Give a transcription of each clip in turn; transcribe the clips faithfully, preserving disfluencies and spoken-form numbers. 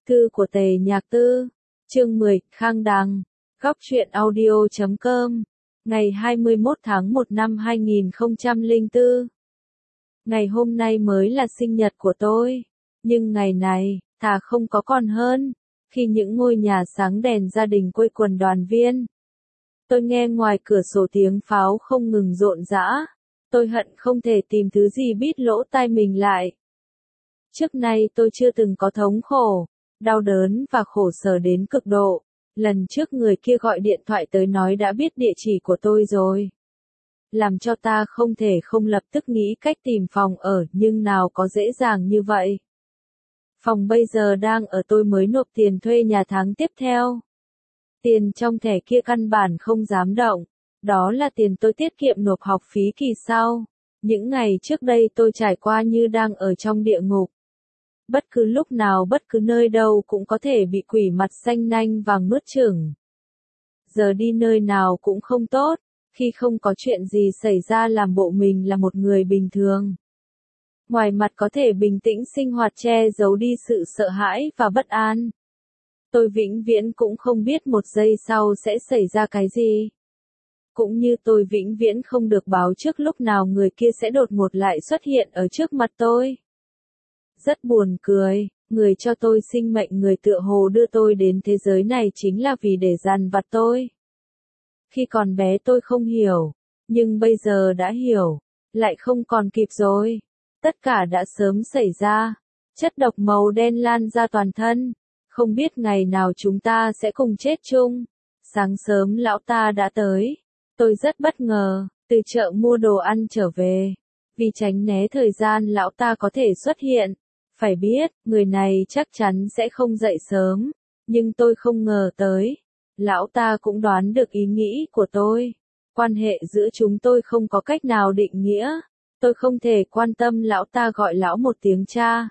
Thư của Tề Nhạc Tư, chương mười, Khang Đằng, góc truyện audio chấm com, ngày hai mươi mốt tháng một năm hai nghìn không trăm lẻ bốn. Ngày hôm nay mới là sinh nhật của tôi, nhưng ngày này, thà không có còn hơn, khi những ngôi nhà sáng đèn gia đình quây quần đoàn viên. Tôi nghe ngoài cửa sổ tiếng pháo không ngừng rộn rã, tôi hận không thể tìm thứ gì bít lỗ tai mình lại. Trước nay tôi chưa từng có thống khổ, đau đớn và khổ sở đến cực độ. Lần trước người kia gọi điện thoại tới nói đã biết địa chỉ của tôi rồi. Làm cho ta không thể không lập tức nghĩ cách tìm phòng ở, nhưng nào có dễ dàng như vậy. Phòng bây giờ đang ở, tôi mới nộp tiền thuê nhà tháng tiếp theo. Tiền trong thẻ kia căn bản không dám động. Đó là tiền tôi tiết kiệm nộp học phí kỳ sau. Những ngày trước đây tôi trải qua như đang ở trong địa ngục. Bất cứ lúc nào, bất cứ nơi đâu cũng có thể bị quỷ mặt xanh nanh vàng nuốt chửng. Giờ đi nơi nào cũng không tốt, khi không có chuyện gì xảy ra làm bộ mình là một người bình thường. Ngoài mặt có thể bình tĩnh sinh hoạt che giấu đi sự sợ hãi và bất an. Tôi vĩnh viễn cũng không biết một giây sau sẽ xảy ra cái gì. Cũng như tôi vĩnh viễn không được báo trước lúc nào người kia sẽ đột ngột lại xuất hiện ở trước mặt tôi. Rất buồn cười, người cho tôi sinh mệnh, người tựa hồ đưa tôi đến thế giới này chính là vì để dằn vặt tôi. Khi còn bé tôi không hiểu, nhưng bây giờ đã hiểu, lại không còn kịp rồi. Tất cả đã sớm xảy ra, chất độc màu đen lan ra toàn thân, không biết ngày nào chúng ta sẽ cùng chết chung. Sáng sớm lão ta đã tới, tôi rất bất ngờ, từ chợ mua đồ ăn trở về. Vì tránh né thời gian lão ta có thể xuất hiện. Phải biết, người này chắc chắn sẽ không dậy sớm, nhưng tôi không ngờ tới. Lão ta cũng đoán được ý nghĩ của tôi. Quan hệ giữa chúng tôi không có cách nào định nghĩa. Tôi không thể quan tâm lão ta gọi lão một tiếng cha.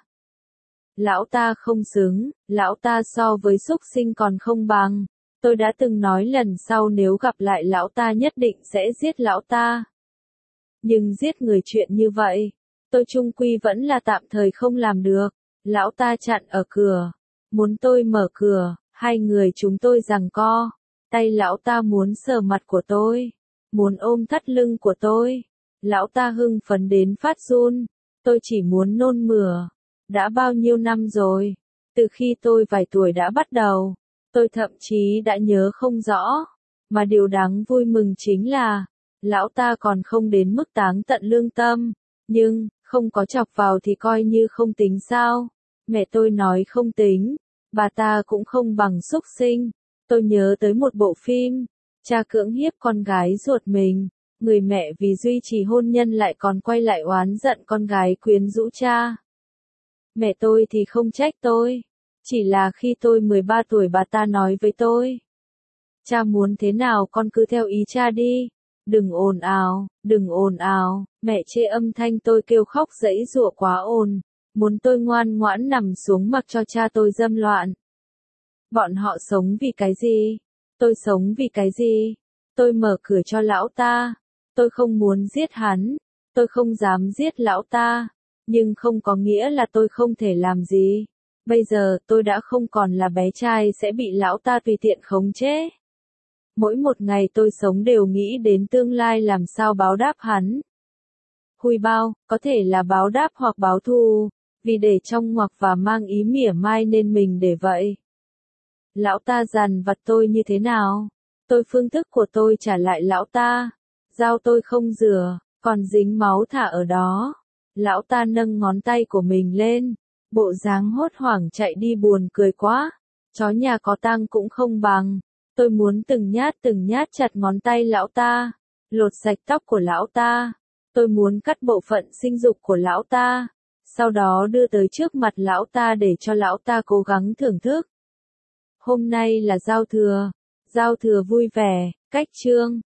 Lão ta không xứng, lão ta so với súc sinh còn không bằng. Tôi đã từng nói lần sau nếu gặp lại lão ta nhất định sẽ giết lão ta. Nhưng giết người chuyện như vậy, tôi chung quy vẫn là tạm thời không làm được. Lão ta chặn ở cửa, muốn tôi mở cửa, hai người chúng tôi giằng co. Tay lão ta muốn sờ mặt của tôi, muốn ôm thắt lưng của tôi. Lão ta hưng phấn đến phát run, tôi chỉ muốn nôn mửa. Đã bao nhiêu năm rồi, từ khi tôi vài tuổi đã bắt đầu, tôi thậm chí đã nhớ không rõ. Mà điều đáng vui mừng chính là, lão ta còn không đến mức táng tận lương tâm. Nhưng, không có chọc vào thì coi như không tính sao? Mẹ tôi nói không tính, bà ta cũng không bằng súc sinh. Tôi nhớ tới một bộ phim, cha cưỡng hiếp con gái ruột mình, người mẹ vì duy trì hôn nhân lại còn quay lại oán giận con gái quyến rũ cha. Mẹ tôi thì không trách tôi, chỉ là khi tôi mười ba tuổi bà ta nói với tôi. Cha muốn thế nào con cứ theo ý cha đi. Đừng ồn ào, đừng ồn ào, mẹ chê âm thanh tôi kêu khóc giãy giụa quá ồn, muốn tôi ngoan ngoãn nằm xuống mặc cho cha tôi dâm loạn. Bọn họ sống vì cái gì? Tôi sống vì cái gì? Tôi mở cửa cho lão ta, tôi không muốn giết hắn, tôi không dám giết lão ta, nhưng không có nghĩa là tôi không thể làm gì. Bây giờ tôi đã không còn là bé trai sẽ bị lão ta tùy tiện khống chế. Mỗi một ngày tôi sống đều nghĩ đến tương lai làm sao báo đáp hắn. Hùi bao, có thể là báo đáp hoặc báo thù, vì để trong ngoặc và mang ý mỉa mai nên mình để vậy. Lão ta dằn vặt tôi như thế nào? Tôi phương thức của tôi trả lại lão ta. Dao tôi không rửa, còn dính máu thả ở đó. Lão ta nâng ngón tay của mình lên, bộ dáng hốt hoảng chạy đi buồn cười quá. Chó nhà có tang cũng không bằng. Tôi muốn từng nhát từng nhát chặt ngón tay lão ta, lột sạch tóc của lão ta. Tôi muốn cắt bộ phận sinh dục của lão ta, sau đó đưa tới trước mặt lão ta để cho lão ta cố gắng thưởng thức. Hôm nay là giao thừa, giao thừa vui vẻ, cách chương.